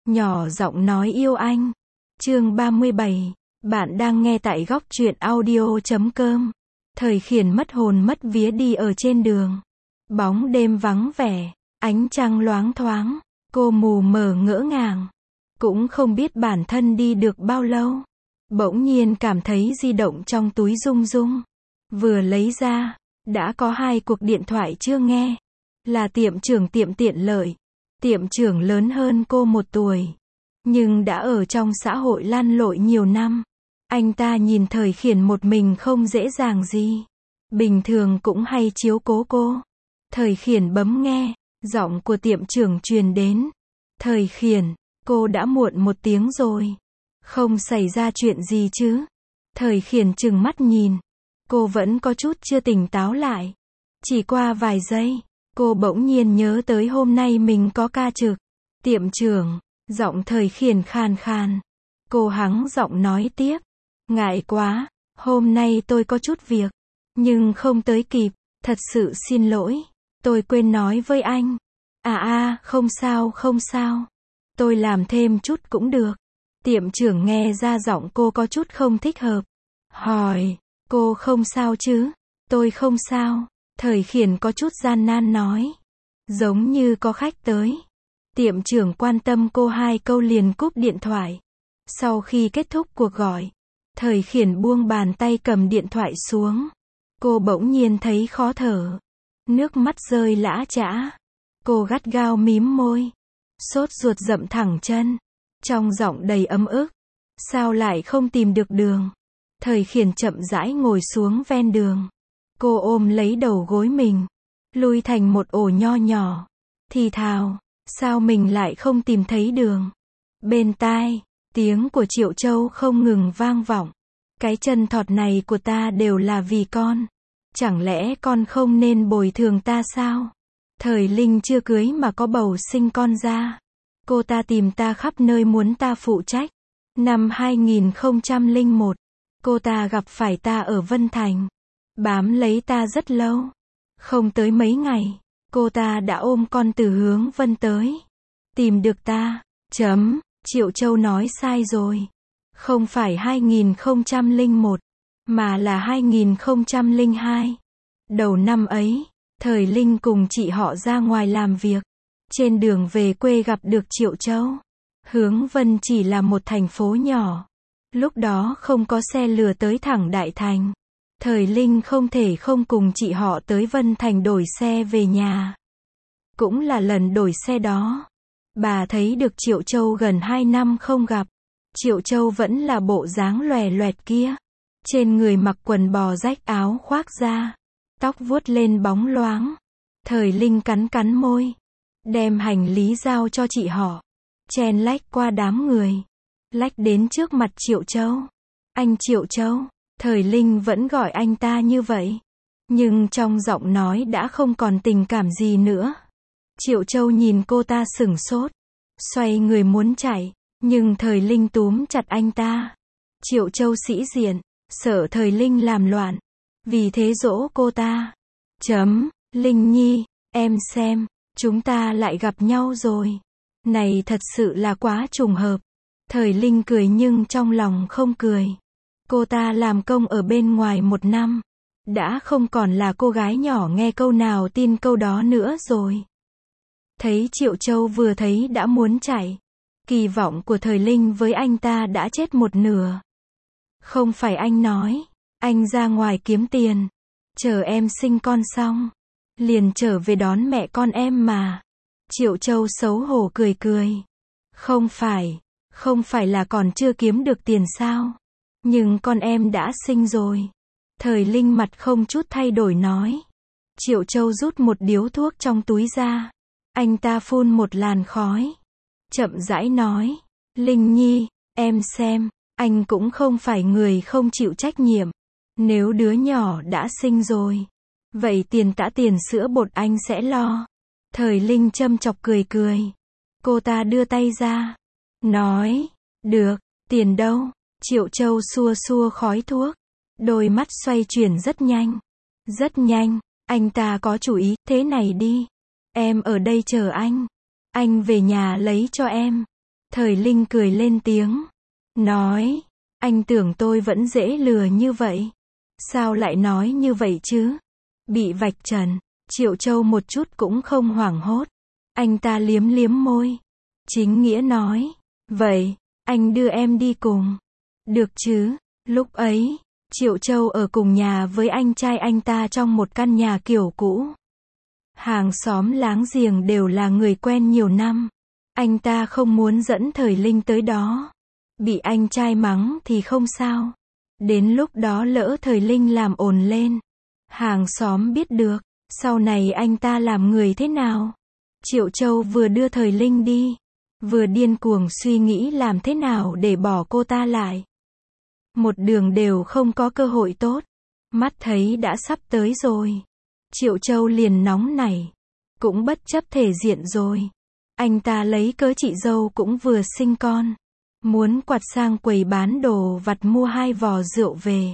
nhỏ giọng nói yêu anh. Chương 37. Bạn đang nghe tại góc truyện audio.com. Thời Khiển mất hồn mất vía đi ở trên đường. Bóng đêm vắng vẻ, ánh trăng loáng thoáng, cô mù mờ ngỡ ngàng, cũng không biết bản thân đi được bao lâu. Bỗng nhiên cảm thấy di động trong túi rung rung. Vừa lấy ra, đã có 2 cuộc điện thoại chưa nghe. Là tiệm trưởng tiệm tiện lợi. Tiệm trưởng lớn hơn cô 1 tuổi, nhưng đã ở trong xã hội lăn lội nhiều năm. Anh ta nhìn Thời Khiển một mình không dễ dàng gì. Bình thường cũng hay chiếu cố cô. Thời Khiển bấm nghe, giọng của tiệm trưởng truyền đến. Thời Khiển, cô đã muộn 1 tiếng rồi. Không xảy ra chuyện gì chứ? Thời Khiển trừng mắt nhìn. Cô vẫn có chút chưa tỉnh táo lại. Chỉ qua vài giây, cô bỗng nhiên nhớ tới hôm nay mình có ca trực. Tiệm trưởng, giọng Thời Khiển khàn khàn. Cô hắng giọng nói tiếp. Ngại quá, hôm nay tôi có chút việc, nhưng không tới kịp, thật sự xin lỗi. Tôi quên nói với anh. Không sao không sao. Tôi làm thêm chút cũng được. Tiệm trưởng nghe ra giọng cô có chút không thích hợp. Hỏi, cô không sao chứ? Tôi không sao. Thời Khiển có chút gian nan nói. Giống như có khách tới. Tiệm trưởng quan tâm cô 2 câu liền cúp điện thoại. Sau khi kết thúc cuộc gọi, Thời Khiển buông bàn tay cầm điện thoại xuống. Cô bỗng nhiên thấy khó thở. Nước mắt rơi lã chã. Cô gắt gao mím môi. Sốt ruột dậm thẳng chân. Trong giọng đầy ấm ức. Sao lại không tìm được đường? Thời Khiển chậm rãi ngồi xuống ven đường. Cô ôm lấy đầu gối mình, lui thành một ổ nho nhỏ. Thì thào, sao mình lại không tìm thấy đường? Bên tai, tiếng của Triệu Châu không ngừng vang vọng. Cái chân thọt này của ta đều là vì con. Chẳng lẽ con không nên bồi thường ta sao? Thời Linh chưa cưới mà có bầu sinh con ra. Cô ta tìm ta khắp nơi muốn ta phụ trách. Năm 2001, cô ta gặp phải ta ở Vân Thành. Bám lấy ta rất lâu. Không tới mấy ngày, cô ta đã ôm con từ hướng Vân tới. Tìm được ta. Triệu Châu nói sai rồi. Không phải 2001, mà là 2002. Đầu năm ấy, Thời Linh cùng chị họ ra ngoài làm việc. Trên đường về quê gặp được Triệu Châu. Hướng Vân chỉ là một thành phố nhỏ. Lúc đó không có xe lửa tới thẳng Đại Thành. Thời Linh không thể không cùng chị họ tới Vân Thành đổi xe về nhà. Cũng là lần đổi xe đó, bà thấy được Triệu Châu gần 2 năm không gặp. Triệu Châu vẫn là bộ dáng lòe loẹt kia. Trên người mặc quần bò rách áo khoác ra. Tóc vuốt lên bóng loáng. Thời Linh cắn cắn môi. Đem hành lý giao cho chị họ. Chen lách qua đám người. Lách đến trước mặt Triệu Châu. Anh Triệu Châu. Thời Linh vẫn gọi anh ta như vậy. Nhưng trong giọng nói đã không còn tình cảm gì nữa. Triệu Châu nhìn cô ta sửng sốt. Xoay người muốn chạy. Nhưng Thời Linh túm chặt anh ta. Triệu Châu sĩ diện. Sợ Thời Linh làm loạn. Vì thế dỗ cô ta. Linh Nhi, em xem. Chúng ta lại gặp nhau rồi. Này thật sự là quá trùng hợp. Thời Linh cười nhưng trong lòng không cười. Cô ta làm công ở bên ngoài 1 năm. Đã không còn là cô gái nhỏ nghe câu nào tin câu đó nữa rồi. Thấy Triệu Châu vừa thấy đã muốn chạy. Kỳ vọng của Thời Linh với anh ta đã chết một nửa. Không phải anh nói, anh ra ngoài kiếm tiền. Chờ em sinh con xong, liền trở về đón mẹ con em mà. Triệu Châu xấu hổ cười cười. Không phải là còn chưa kiếm được tiền sao? Nhưng con em đã sinh rồi. Thời Linh mặt không chút thay đổi nói. Triệu Châu rút một điếu thuốc trong túi ra. Anh ta phun một làn khói. Chậm rãi nói. Linh Nhi, em xem, anh cũng không phải người không chịu trách nhiệm. Nếu đứa nhỏ đã sinh rồi, vậy tiền tã tiền sữa bột anh sẽ lo. Thời Linh châm chọc cười cười. Cô ta đưa tay ra. Nói. Được, tiền đâu? Triệu Châu xua xua khói thuốc. Đôi mắt xoay chuyển rất nhanh. Rất nhanh, anh ta có chủ ý, thế này đi. Em ở đây chờ anh. Anh về nhà lấy cho em. Thời Linh cười lên tiếng. Nói, anh tưởng tôi vẫn dễ lừa như vậy. Sao lại nói như vậy chứ? Bị vạch trần, Triệu Châu một chút cũng không hoảng hốt. Anh ta liếm liếm môi. Chính nghĩa nói. Vậy, anh đưa em đi cùng. Được chứ? Lúc ấy, Triệu Châu ở cùng nhà với anh trai anh ta trong một căn nhà kiểu cũ. Hàng xóm láng giềng đều là người quen nhiều năm. Anh ta không muốn dẫn Thời Linh tới đó. Bị anh trai mắng thì không sao. Đến lúc đó lỡ Thời Linh làm ồn lên, hàng xóm biết được, sau này anh ta làm người thế nào? Triệu Châu vừa đưa Thời Linh đi, vừa điên cuồng suy nghĩ làm thế nào để bỏ cô ta lại. Một đường đều không có cơ hội tốt. Mắt thấy đã sắp tới rồi. Triệu Châu liền nóng nảy. Cũng bất chấp thể diện rồi. Anh ta lấy cớ chị dâu cũng vừa sinh con. Muốn quạt sang quầy bán đồ vặt mua 2 vò rượu về.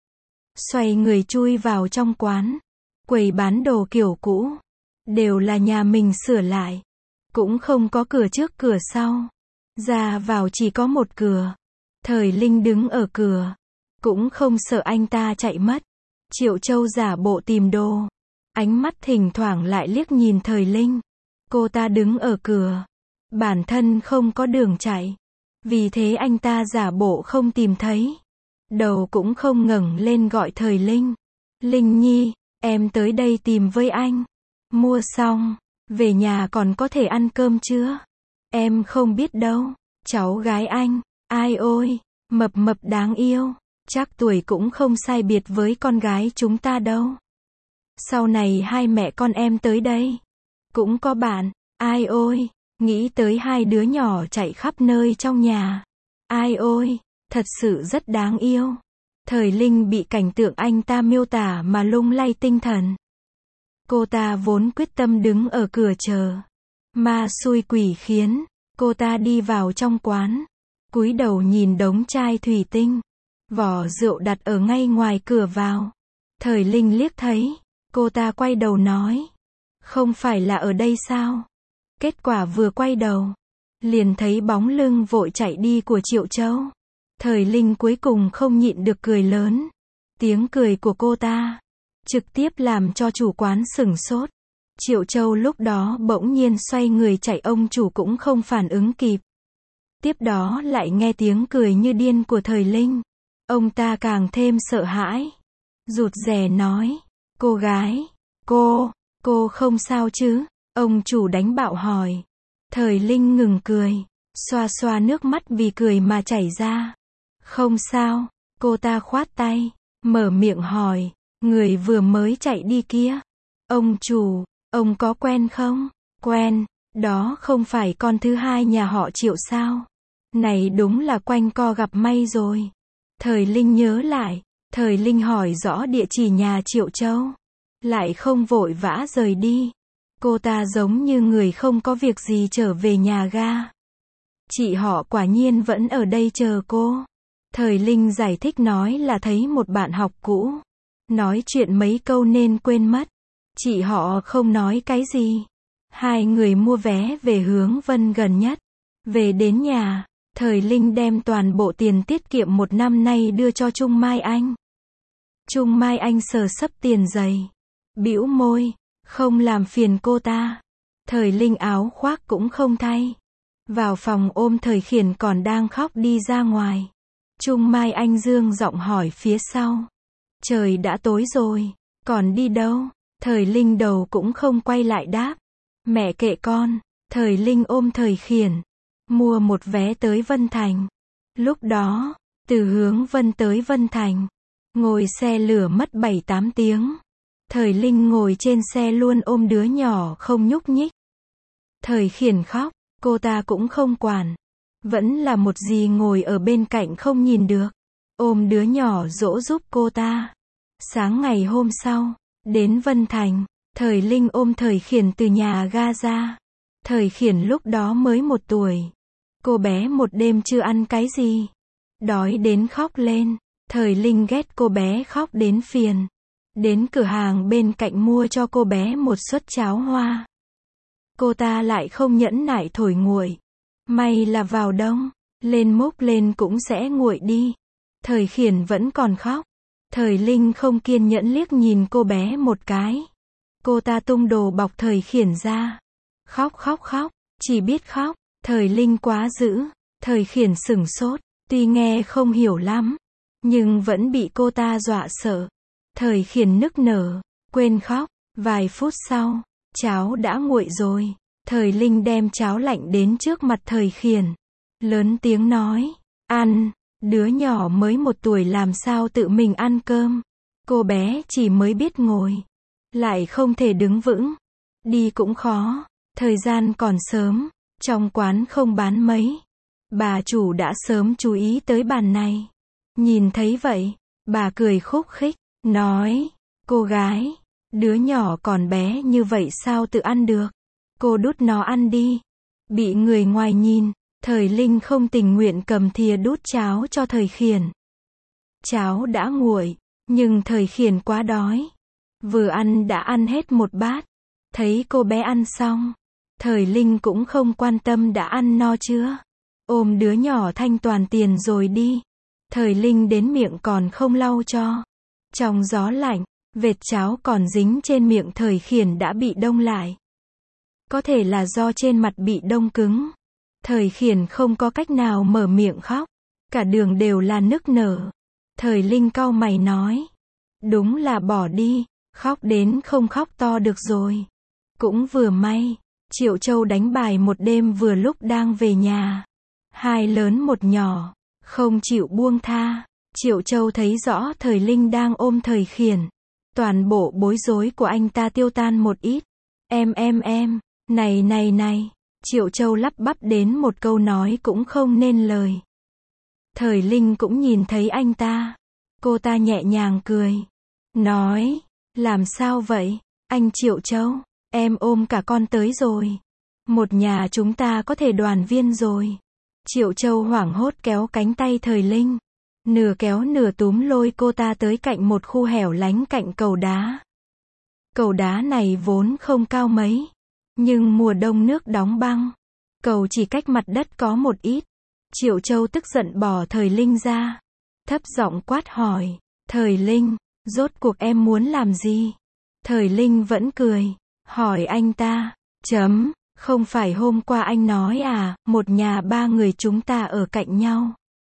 Xoay người chui vào trong quán. Quầy bán đồ kiểu cũ. Đều là nhà mình sửa lại. Cũng không có cửa trước cửa sau. Ra vào chỉ có một cửa. Thời Linh đứng ở cửa. Cũng không sợ anh ta chạy mất. Triệu Châu giả bộ tìm đồ. Ánh mắt thỉnh thoảng lại liếc nhìn Thời Linh. Cô ta đứng ở cửa. Bản thân không có đường chạy. Vì thế anh ta giả bộ không tìm thấy. Đầu cũng không ngẩng lên gọi Thời Linh. Linh Nhi, em tới đây tìm với anh. Mua xong, về nhà còn có thể ăn cơm chưa? Em không biết đâu. Cháu gái anh, ai ôi, mập mập đáng yêu. Chắc tuổi cũng không sai biệt với con gái chúng ta đâu. Sau này hai mẹ con em tới đây. Cũng có bạn, ai ôi, nghĩ tới 2 đứa nhỏ chạy khắp nơi trong nhà. Ai ôi, thật sự rất đáng yêu. Thời Linh bị cảnh tượng anh ta miêu tả mà lung lay tinh thần. Cô ta vốn quyết tâm đứng ở cửa chờ. Ma xui quỷ khiến, cô ta đi vào trong quán. Cúi đầu nhìn đống chai thủy tinh. Vỏ rượu đặt ở ngay ngoài cửa vào. Thời Linh liếc thấy. Cô ta quay đầu nói. Không phải là ở đây sao? Kết quả vừa quay đầu. Liền thấy bóng lưng vội chạy đi của Triệu Châu. Thời Linh cuối cùng không nhịn được cười lớn. Tiếng cười của cô ta. Trực tiếp làm cho chủ quán sửng sốt. Triệu Châu lúc đó bỗng nhiên xoay người chạy, ông chủ cũng không phản ứng kịp. Tiếp đó lại nghe tiếng cười như điên của Thời Linh. Ông ta càng thêm sợ hãi. Rụt rè nói. Cô gái, cô không sao chứ? Ông chủ đánh bạo hỏi. Thời Linh ngừng cười. Xoa xoa nước mắt vì cười mà chảy ra. Không sao, cô ta khoát tay. Mở miệng hỏi. Người vừa mới chạy đi kia. Ông chủ, ông có quen không? Quen, đó không phải con thứ hai nhà họ Triệu sao? Này đúng là quanh co gặp may rồi. Thời Linh nhớ lại. Thời Linh hỏi rõ địa chỉ nhà Triệu Châu. Lại không vội vã rời đi. Cô ta giống như người không có việc gì trở về nhà ga. Chị họ quả nhiên vẫn ở đây chờ cô. Thời Linh giải thích nói là thấy một bạn học cũ. Nói chuyện mấy câu nên quên mất. Chị họ không nói cái gì. 2 người mua vé về hướng Vân gần nhất. Về đến nhà, Thời Linh đem toàn bộ tiền tiết kiệm 1 năm nay đưa cho Trung Mai Anh. Trung Mai Anh sờ sấp tiền giày. Bĩu môi, không làm phiền cô ta. Thời Linh áo khoác cũng không thay. Vào phòng ôm Thời Khiển còn đang khóc đi ra ngoài. Trung Mai Anh dương giọng hỏi phía sau. Trời đã tối rồi, còn đi đâu? Thời Linh đầu cũng không quay lại đáp. Mẹ kệ con. Thời Linh ôm Thời Khiển. Mua một vé tới Vân Thành. Lúc đó, từ hướng Vân tới Vân Thành. Ngồi xe lửa mất 7-8 tiếng. Thời Linh ngồi trên xe luôn ôm đứa nhỏ không nhúc nhích. Thời Khiển khóc, cô ta cũng không quản. Vẫn là một dì ngồi ở bên cạnh không nhìn được. Ôm đứa nhỏ dỗ giúp cô ta. Sáng ngày hôm sau, đến Vân Thành, Thời Linh ôm Thời Khiển từ nhà ga ra. Thời Khiển lúc đó mới 1 tuổi. Cô bé một đêm chưa ăn cái gì. Đói đến khóc lên. Thời Linh ghét cô bé khóc đến phiền. Đến cửa hàng bên cạnh mua cho cô bé một suất cháo hoa. Cô ta lại không nhẫn nại thổi nguội. May là vào đông, lên múc lên cũng sẽ nguội đi. Thời Khiển vẫn còn khóc. Thời Linh không kiên nhẫn liếc nhìn cô bé một cái. Cô ta tung đồ bọc Thời Khiển ra. Khóc khóc khóc, chỉ biết khóc. Thời Linh quá dữ. Thời Khiển sửng sốt, tuy nghe không hiểu lắm, nhưng vẫn bị cô ta dọa sợ. Thời Khiển nức nở, quên khóc. Vài phút sau, cháo đã nguội rồi. Thời Linh đem cháo lạnh đến trước mặt Thời Khiển. Lớn tiếng nói, ăn, đứa nhỏ mới 1 tuổi làm sao tự mình ăn cơm. Cô bé chỉ mới biết ngồi, lại không thể đứng vững. Đi cũng khó, thời gian còn sớm, trong quán không bán mấy. Bà chủ đã sớm chú ý tới bàn này. Nhìn thấy vậy, bà cười khúc khích, nói, cô gái, đứa nhỏ còn bé như vậy sao tự ăn được. Cô đút nó ăn đi. Bị người ngoài nhìn, Thời Linh không tình nguyện cầm thìa đút cháo cho Thời Khiển. Cháo đã nguội, nhưng Thời Khiển quá đói. Vừa ăn đã ăn hết 1 bát. Thấy cô bé ăn xong, Thời Linh cũng không quan tâm đã ăn no chưa. Ôm đứa nhỏ thanh toàn tiền rồi đi. Thời Linh đến miệng còn không lau cho. Trong gió lạnh, vệt cháo còn dính trên miệng Thời Khiển đã bị đông lại. Có thể là do trên mặt bị đông cứng. Thời Khiển không có cách nào mở miệng khóc. Cả đường đều là nức nở. Thời Linh cau mày nói. Đúng là bỏ đi, khóc đến không khóc to được rồi. Cũng vừa may, Triệu Châu đánh bài một đêm vừa lúc đang về nhà. 2 lớn 1 nhỏ, không chịu buông tha. Triệu Châu thấy rõ Thời Linh đang ôm Thời Khiển. Toàn bộ bối rối của anh ta tiêu tan một ít. Em, này. Triệu Châu lắp bắp đến một câu nói cũng không nên lời. Thời Linh cũng nhìn thấy anh ta. Cô ta nhẹ nhàng cười. Nói, làm sao vậy, anh Triệu Châu, em ôm cả con tới rồi. Một nhà chúng ta có thể đoàn viên rồi. Triệu Châu hoảng hốt kéo cánh tay Thời Linh. Nửa kéo nửa túm lôi cô ta tới cạnh một khu hẻo lánh cạnh cầu đá. Cầu đá này vốn không cao mấy. Nhưng mùa đông nước đóng băng. Cầu chỉ cách mặt đất có một ít. Triệu Châu tức giận bỏ Thời Linh ra. Thấp giọng quát hỏi. Thời Linh, rốt cuộc em muốn làm gì? Thời Linh vẫn cười. Hỏi anh ta. Không phải hôm qua anh nói à, một nhà 3 người chúng ta ở cạnh nhau.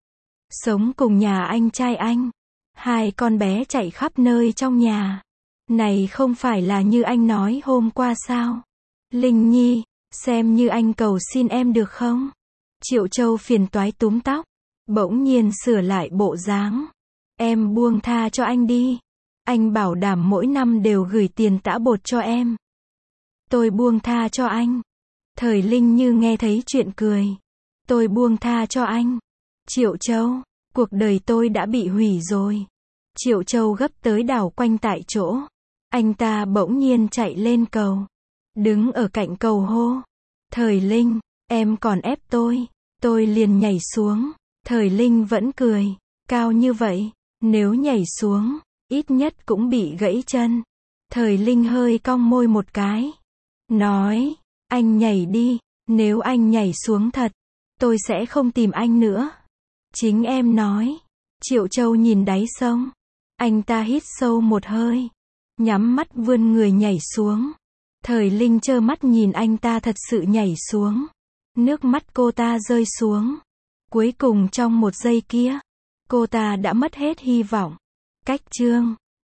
Sống cùng nhà anh trai anh. 2 con bé chạy khắp nơi trong nhà. Này không phải là như anh nói hôm qua sao? Linh Nhi, xem như anh cầu xin em được không? Triệu Châu phiền toái túm tóc. Bỗng nhiên sửa lại bộ dáng. Em buông tha cho anh đi. Anh bảo đảm mỗi năm đều gửi tiền tã bột cho em. Tôi buông tha cho anh. Thời Linh như nghe thấy chuyện cười. Tôi buông tha cho anh. Triệu Châu, cuộc đời tôi đã bị hủy rồi. Triệu Châu gấp tới đảo quanh tại chỗ. Anh ta bỗng nhiên chạy lên cầu. Đứng ở cạnh cầu hô. Thời Linh, em còn ép tôi liền nhảy xuống. Thời Linh vẫn cười. Cao như vậy, nếu nhảy xuống, ít nhất cũng bị gãy chân. Thời Linh hơi cong môi một cái. Nói, anh nhảy đi, nếu anh nhảy xuống thật, tôi sẽ không tìm anh nữa. Chính em nói. Triệu Châu nhìn đáy sông. Anh ta hít sâu một hơi. Nhắm mắt vươn người nhảy xuống. Thời Linh trơ mắt nhìn anh ta thật sự nhảy xuống. Nước mắt cô ta rơi xuống. Cuối cùng trong 1 giây kia, cô ta đã mất hết hy vọng. Cách chương